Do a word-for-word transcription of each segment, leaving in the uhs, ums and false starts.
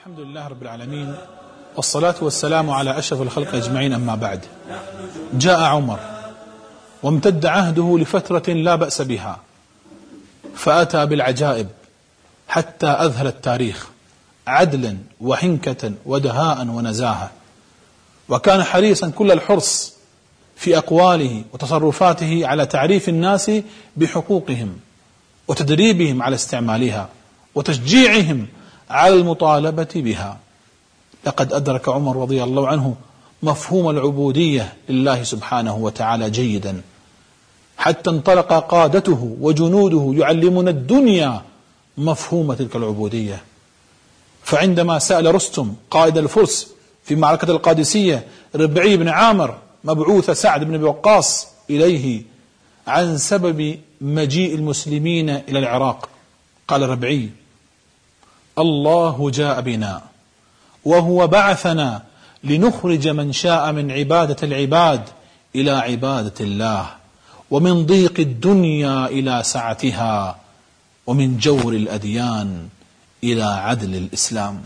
الحمد لله رب العالمين، والصلاة والسلام على أشرف الخلق أجمعين، أما بعد. جاء عمر وامتد عهده لفترة لا بأس بها، فأتى بالعجائب حتى أذهل التاريخ عدلا وحنكة ودهاء ونزاهة، وكان حريصا كل الحرص في أقواله وتصرفاته على تعريف الناس بحقوقهم وتدريبهم على استعمالها وتشجيعهم على المطالبة بها. لقد أدرك عمر رضي الله عنه مفهوم العبودية لله سبحانه وتعالى جيدا، حتى انطلق قادته وجنوده يعلمون الدنيا مفهوم تلك العبودية. فعندما سأل رستم قائد الفرس في معركة القادسية ربعي بن عامر مبعوث سعد بن وقاص إليه عن سبب مجيء المسلمين إلى العراق، قال ربعي: الله جاء بنا وهو بعثنا لنخرج من شاء من عبادة العباد إلى عبادة الله، ومن ضيق الدنيا إلى سعتها، ومن جور الأديان إلى عدل الإسلام.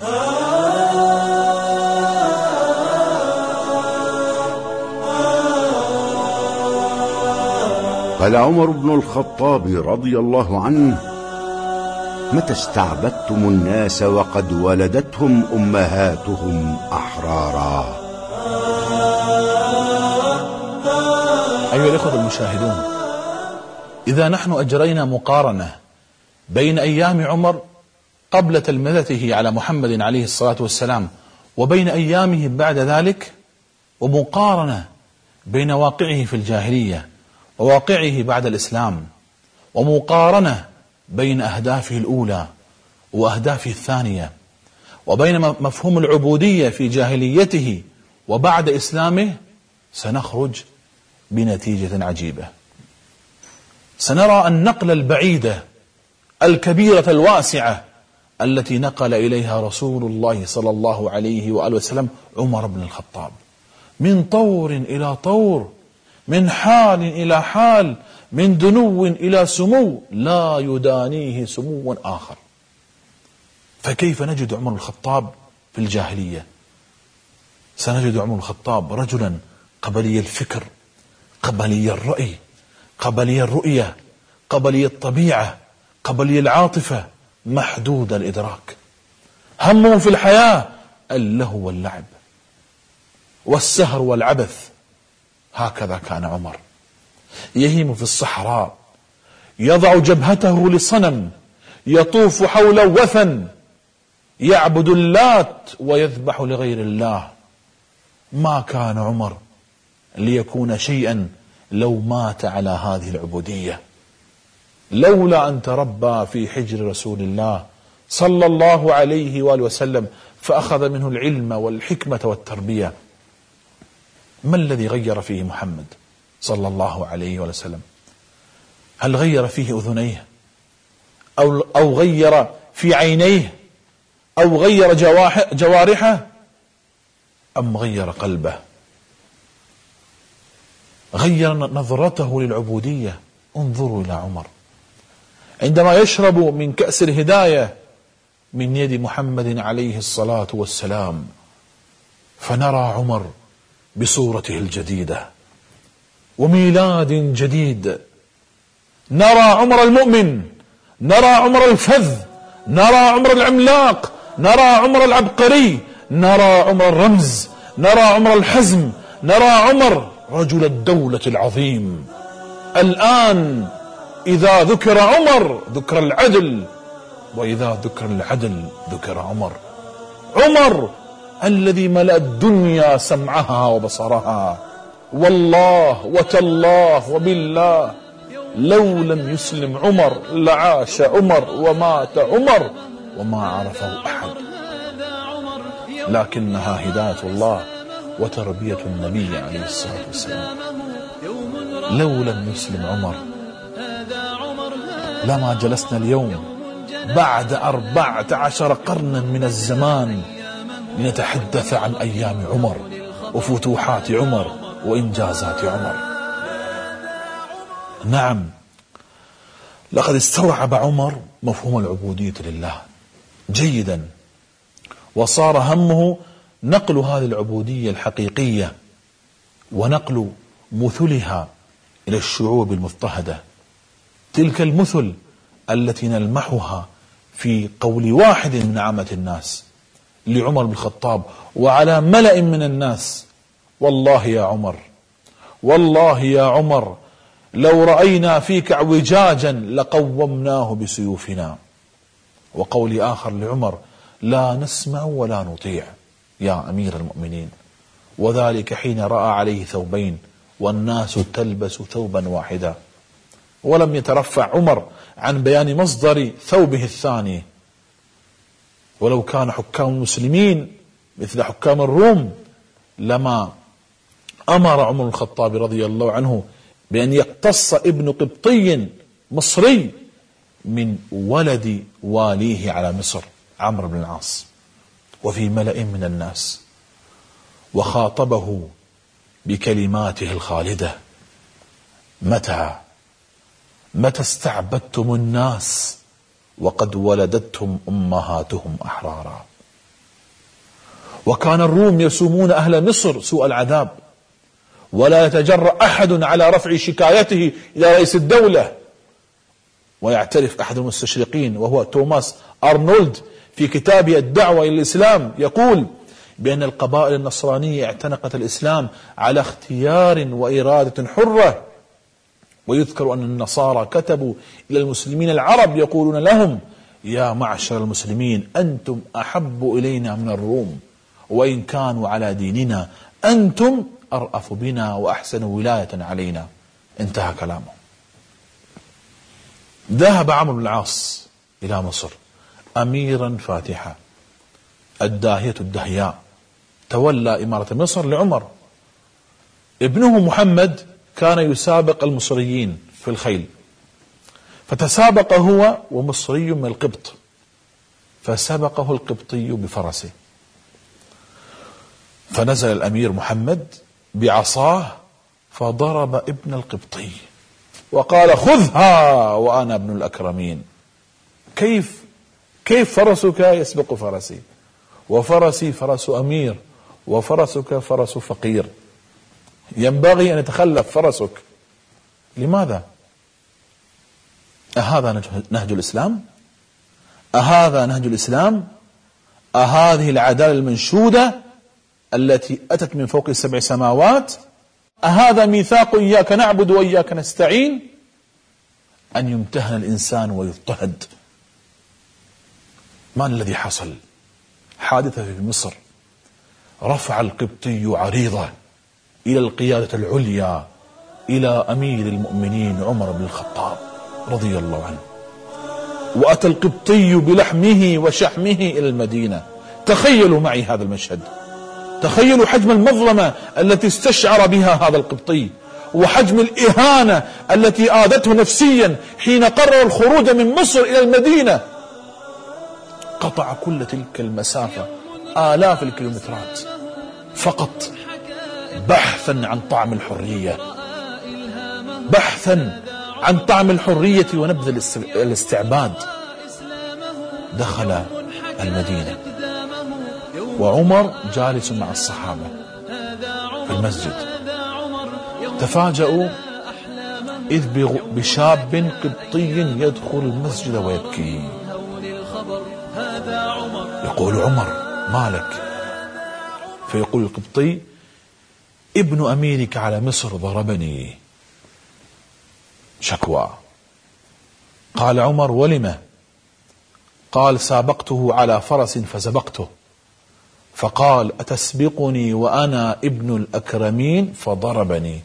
قال عمر بن الخطاب رضي الله عنه: متى استعبدتم الناس وقد ولدتهم أمهاتهم أحرارا؟ أيها الإخوة المشاهدون، إذا نحن أجرينا مقارنة بين أيام عمر قبل تلمذته على محمد عليه الصلاة والسلام وبين أيامه بعد ذلك، ومقارنة بين واقعه في الجاهلية وواقعه بعد الإسلام، ومقارنة بين أهدافه الأولى وأهدافه الثانية، وبين مفهوم العبودية في جاهليته وبعد إسلامه، سنخرج بنتيجة عجيبة. سنرى النقلة البعيدة الكبيرة الواسعة التي نقل إليها رسول الله صلى الله عليه وآله وسلم عمر بن الخطاب، من طور إلى طور، من حال إلى حال، من دنو إلى سمو لا يدانيه سمو آخر. فكيف نجد عمر الخطاب في الجاهلية؟ سنجد عمر الخطاب رجلا قبلي الفكر، قبلي الرأي، قبلي الرؤية، قبلي الطبيعة، قبلي العاطفة، محدود الإدراك. همه في الحياة اللهو واللعب والسهر والعبث. هكذا كان عمر، يهيم في الصحراء، يضع جبهته لصنم، يطوف حول وثن، يعبد اللات ويذبح لغير الله. ما كان عمر ليكون شيئا لو مات على هذه العبودية، لولا أن تربى في حجر رسول الله صلى الله عليه وآله وسلم فأخذ منه العلم والحكمة والتربية. ما الذي غير فيه محمد صلى الله عليه وآله وسلم؟ هل غير فيه أذنيه أو, أو غير في عينيه أو غير جوارحه أم غير قلبه؟ غير نظرته للعبودية. انظروا إلى عمر عندما يشرب من كأس الهداية من يد محمد عليه الصلاة والسلام، فنرى عمر بصورته الجديدة وميلاد جديد. نرى عمر المؤمن، نرى عمر الفذ، نرى عمر العملاق، نرى عمر العبقري، نرى عمر الرمز، نرى عمر الحزم، نرى عمر رجل الدولة العظيم. الآن إذا ذكر عمر ذكر العدل، وإذا ذكر العدل ذكر عمر. عمر الذي ملأ الدنيا سمعها وبصرها. والله وتالله وبالله لو لم يسلم عمر لعاش عمر ومات عمر وما عرفه أحد، لكنها هداية الله وتربية النبي عليه الصلاة والسلام. لو لم يسلم عمر لما جلسنا اليوم بعد أربعة عشر قرنا من الزمان لنتحدث عن أيام عمر وفتوحات عمر وإنجازات عمر. نعم، لقد استوعب عمر مفهوم العبودية لله جيدا، وصار همه نقل هذه العبودية الحقيقية ونقل مثلها إلى الشعوب المضطهدة، تلك المثل التي نلمحها في قول واحد من عامة الناس لعمر بن الخطاب وعلى ملأ من الناس: والله يا عمر، والله يا عمر، لو رأينا فيك اعوجاجا لقومناه بسيوفنا. وقول آخر لعمر: لا نسمع ولا نطيع يا أمير المؤمنين، وذلك حين رأى عليه ثوبين والناس تلبس ثوبا واحدا. ولم يترفع عمر عن بيان مصدر ثوبه الثاني. ولو كان حكام المسلمين مثل حكام الروم لما أمر عمر الخطاب رضي الله عنه بأن يقتص ابن قبطي مصري من ولد واليه على مصر عمرو بن العاص وفي ملأ من الناس، وخاطبه بكلماته الخالدة: متى متى استعبدتم الناس وقد ولدتهم أمهاتهم أحرارا. وكان الروم يسومون أهل مصر سوء العذاب، ولا يتجرأ أحد على رفع شكايته إلى رئيس الدولة. ويعترف أحد المستشرقين وهو توماس أرنولد في كتابه الدعوة إلى الإسلام يقول بأن القبائل النصرانية اعتنقت الإسلام على اختيار وإرادة حرة. ويذكر أن النصارى كتبوا إلى المسلمين العرب يقولون لهم: يا معشر المسلمين، أنتم أحب إلينا من الروم، وإن كانوا على ديننا أنتم أرأف بنا وأحسن ولاية علينا. انتهى كلامه. ذهب عمرو بن العاص إلى مصر أميرا فاتحا، الداهية الدهياء، تولى إمارة مصر لعمر. ابنه محمد كان يسابق المصريين في الخيل، فتسابق هو ومصري من القبط، فسبقه القبطي بفرسه، فنزل الأمير محمد بعصاه فضرب ابن القبطي وقال: خذها وأنا ابن الأكرمين. كيف كيف فرسك يسبق فرسي، وفرسي فرس أمير، وفرسك فرس فقير، ينبغي أن يتخلف فرسك. لماذا؟ أهذا نهج الإسلام؟ أهذا نهج الإسلام؟ أهذه العدالة المنشودة التي أتت من فوق السبع سماوات؟ أهذا ميثاق إياك نعبد وإياك نستعين؟ أن يمتهن الإنسان ويضطهد. ما الذي حصل؟ حادثة في مصر، رفع القبطي عريضة إلى القيادة العليا، إلى أمير المؤمنين عمر بن الخطاب رضي الله عنه، وأتى القبطي بلحمه وشحمه إلى المدينة. تخيلوا معي هذا المشهد، تخيلوا حجم المظلمة التي استشعر بها هذا القبطي، وحجم الإهانة التي آذته نفسيا حين قرر الخروج من مصر إلى المدينة. قطع كل تلك المسافة آلاف الكيلومترات فقط بحثا عن طعم الحرية، بحثا عن طعم الحرية ونبذ الاستعباد. دخل المدينة وعمر جالس مع الصحابة في المسجد، تفاجأوا إذ بشاب قبطي يدخل المسجد ويبكي. يقول عمر: ما لك؟ فيقول القبطي: ابن أميرك على مصر ضربني. شكوى. قال عمر: ولم؟ قال: سابقته على فرس فسبقته، فقال: أتسبقني وأنا ابن الأكرمين؟ فضربني.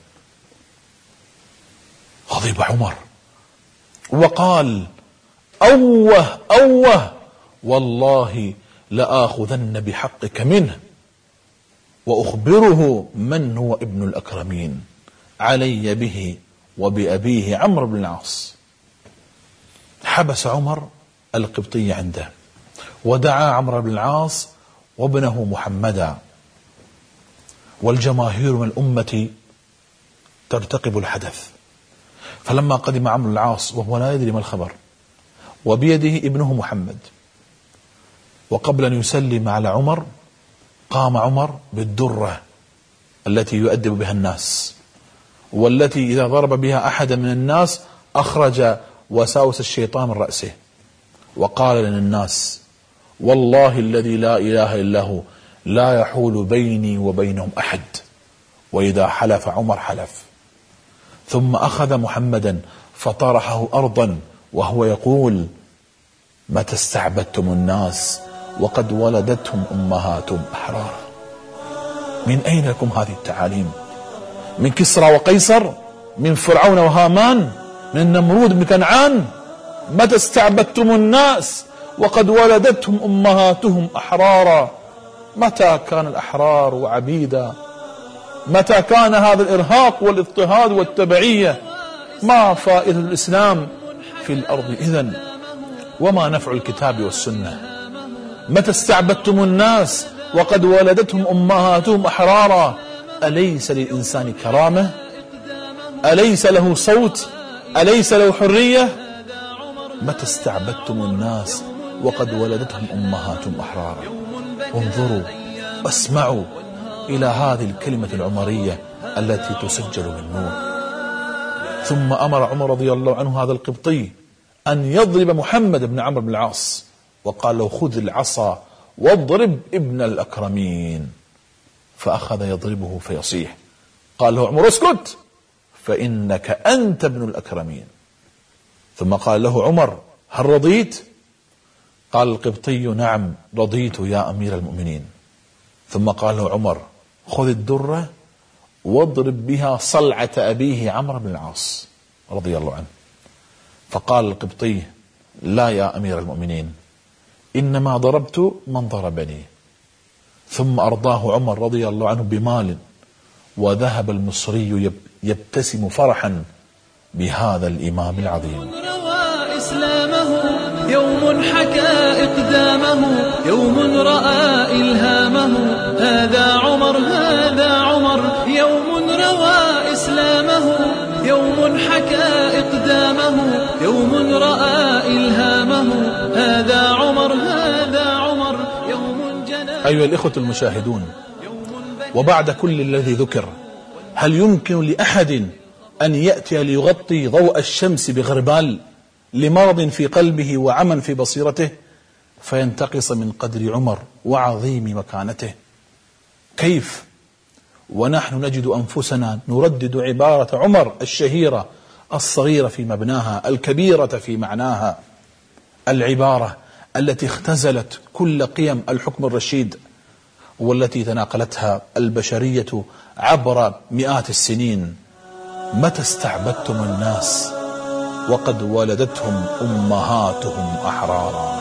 غضب عمر وقال: أوه أوه، والله لآخذن بحقك منه وأخبره من هو ابن الأكرمين، علي به وبأبيه عمرو بن العاص. حبس عمر القبطي عنده ودعا عمرو بن العاص وابنه محمدا، والجماهير من الأمة ترتقب الحدث. فلما قدم عمرو بن العاص وهو لا يدري ما الخبر وبيده ابنه محمد، وقبل أن يسلم على عمر قام عمر بالدرة التي يؤدب بها الناس، والتي إذا ضرب بها أحد من الناس أخرج وساوس الشيطان من رأسه، وقال للناس: والله الذي لا إله إلا هو لا يحول بيني وبينهم أحد. وإذا حلف عمر حلف. ثم أخذ محمدا فطرحه أرضا وهو يقول: متى استعبدتم الناس وقد ولدتهم أمهاتهم أحرار؟ من أين لكم هذه التعاليم؟ من كسرى وقيصر؟ من فرعون وهامان؟ من نمرود بن كنعان؟ متى استعبدتم الناس وقد ولدتهم أمهاتهم أحرارا؟ متى كان الأحرار وعبيدا؟ متى كان هذا الإرهاق والاضطهاد والتبعية؟ ما فائدة الإسلام في الأرض إذن؟ وما نفع الكتاب والسنة؟ متى استعبدتم الناس وقد ولدتهم أمهاتهم أحرارا؟ أليس للإنسان كرامة؟ أليس له صوت؟ أليس له حرية؟ متى استعبدتم الناس وقد ولدتهم أمهاتهم أحرارا؟ انظروا واسمعوا إلى هذه الكلمة العمرية التي تسجل من نور. ثم أمر عمر رضي الله عنه هذا القبطي أن يضرب محمد بن عمرو بن العاص، وقال له: خذ العصا واضرب ابن الأكرمين. فأخذ يضربه فيصيح. قال له عمر: اسكت فإنك أنت ابن الأكرمين. ثم قال له عمر: هل رضيت؟ قال القبطي: نعم رضيت يا أمير المؤمنين. ثم قال له عمر: خذ الدرة واضرب بها صلعة أبيه عمرو بن العاص رضي الله عنه. فقال القبطي: لا يا أمير المؤمنين، إنما ضربت من ضربني. ثم أرضاه عمر رضي الله عنه بمال، وذهب المصري يبتسم فرحا بهذا الإمام العظيم. روى إسلامه يوم حكى إقدامه، يوم رأى إلهامه، هذا عمر هذا عمر. يوم روى إسلامه يوم حكى إقدامه، يوم رأى إلهامه، هذا عمر هذا عمر. يوم جنى. أيها الإخوة المشاهدون، وبعد كل الذي ذكر، هل يمكن لأحد أن يأتي ليغطي ضوء الشمس بغربال لمرض في قلبه وعمى في بصيرته فينتقص من قدر عمر وعظيم مكانته؟ كيف ونحن نجد أنفسنا نردد عبارة عمر الشهيرة الصغيرة في مبناها، الكبيرة في معناها، العبارة التي اختزلت كل قيم الحكم الرشيد والتي تناقلتها البشرية عبر مئات السنين: متى استعبدتم الناس وقد ولدتهم أمهاتهم أحرارا؟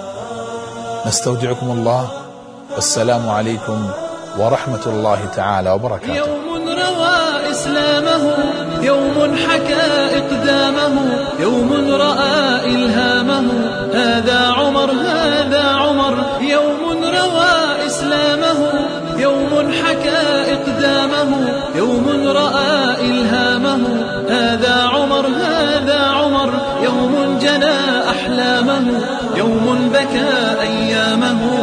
نستودعكم الله، والسلام عليكم ورحمة الله تعالى وبركاته. يوم روى إسلامه يوم حكى إقدامه، يوم رأى إلهامه، هذا عمر هذا عمر. يوم روى إسلامه يوم حكى إقدامه، يوم رأى إلهامه، هذا عمر هذا عمر. يوم جنى أحلامه، يوم بكى أيامه،